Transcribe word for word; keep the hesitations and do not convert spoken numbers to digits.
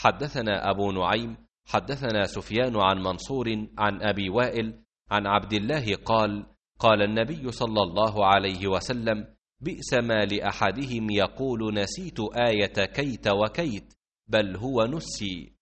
حدثنا أبو نعيم حدثنا سفيان عن منصور عن أبي وائل عن عبد الله قال قال النبي صلى الله عليه وسلم بئس ما لأحدهم يقول نسيت آية كيت وكيت بل هو نسي.